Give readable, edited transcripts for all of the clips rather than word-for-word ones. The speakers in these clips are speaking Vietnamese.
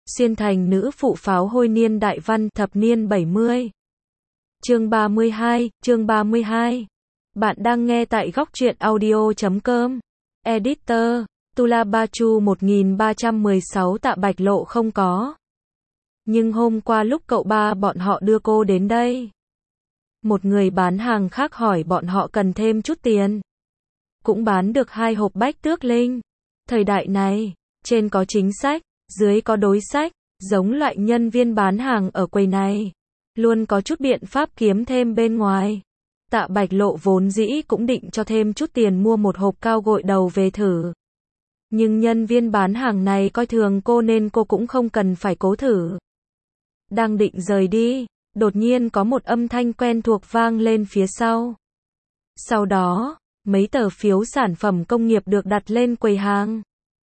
Xuyên thành nữ phụ pháo hôi niên đại văn thập niên 70. Chương 32. Bạn đang nghe tại góc truyện audio.com. Editor: Tula Bachu 1316. Tạ Bạch Lộ không có. Nhưng hôm qua lúc cậu ba bọn họ đưa cô đến đây, một người bán hàng khác hỏi bọn họ cần thêm chút tiền. Cũng bán được 2 hộp bách tước linh. Thời đại này, trên có chính sách, dưới có đối sách, giống loại nhân viên bán hàng ở quầy này, luôn có chút biện pháp kiếm thêm bên ngoài. Tạ Bạch Lộ vốn dĩ cũng định cho thêm chút tiền mua một hộp cao gội đầu về thử. Nhưng nhân viên bán hàng này coi thường cô nên cô cũng không cần phải cố thử. Đang định rời đi, đột nhiên có một âm thanh quen thuộc vang lên phía sau. Sau đó, mấy tờ phiếu sản phẩm công nghiệp được đặt lên quầy hàng.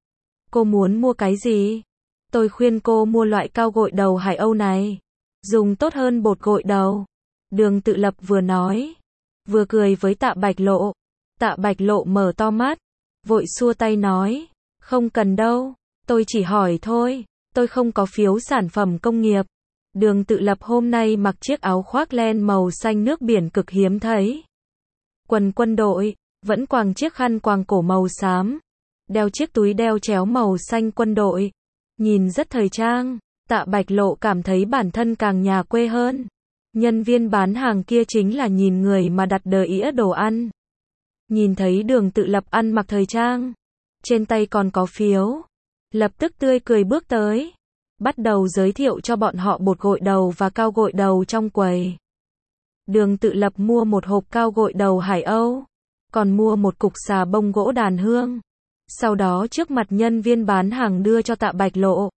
Cô muốn mua cái gì? Tôi khuyên cô mua loại cao gội đầu Hải Âu này. Dùng tốt hơn bột gội đầu. Đường Tự Lập vừa nói, vừa cười với Tạ Bạch Lộ. Tạ Bạch Lộ mở to mắt, vội xua tay nói, không cần đâu, tôi chỉ hỏi thôi, tôi không có phiếu sản phẩm công nghiệp. Đường Tự Lập hôm nay mặc chiếc áo khoác len màu xanh nước biển cực hiếm thấy. Quần quân đội, vẫn quàng chiếc khăn quàng cổ màu xám, đeo chiếc túi đeo chéo màu xanh quân đội. Nhìn rất thời trang, Tạ Bạch Lộ cảm thấy bản thân càng nhà quê hơn. Nhân viên bán hàng kia chính là nhìn người mà đặt đĩa đồ ăn. Nhìn thấy Đường Tự Lập ăn mặc thời trang, trên tay còn có phiếu, lập tức tươi cười bước tới, bắt đầu giới thiệu cho bọn họ bột gội đầu và cao gội đầu trong quầy. Đường Tự Lập mua một hộp cao gội đầu Hải Âu, còn mua một cục xà bông gỗ đàn hương. Sau đó trước mặt nhân viên bán hàng đưa cho Tạ Bạch Lộ.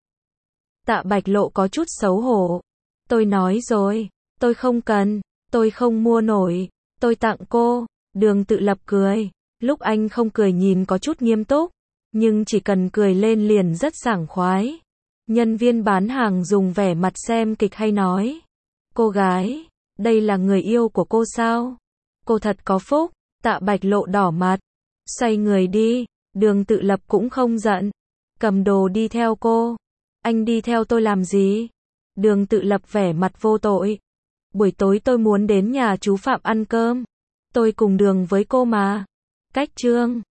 Tạ Bạch Lộ có chút xấu hổ. Tôi nói rồi, tôi không cần, tôi không mua nổi, tôi tặng cô. Đường Tự Lập cười, lúc anh không cười nhìn có chút nghiêm túc, nhưng chỉ cần cười lên liền rất sảng khoái. Nhân viên bán hàng dùng vẻ mặt xem kịch hay nói, cô gái, đây là người yêu của cô sao? Cô thật có phúc. Tạ Bạch Lộ đỏ mặt, xoay người đi. Đường Tự Lập cũng không giận, cầm đồ đi theo cô. Anh đi theo tôi làm gì? Đường Tự Lập vẻ mặt vô tội. Buổi tối tôi muốn đến nhà chú Phạm ăn cơm. Tôi cùng đường với cô mà. Cách Trương,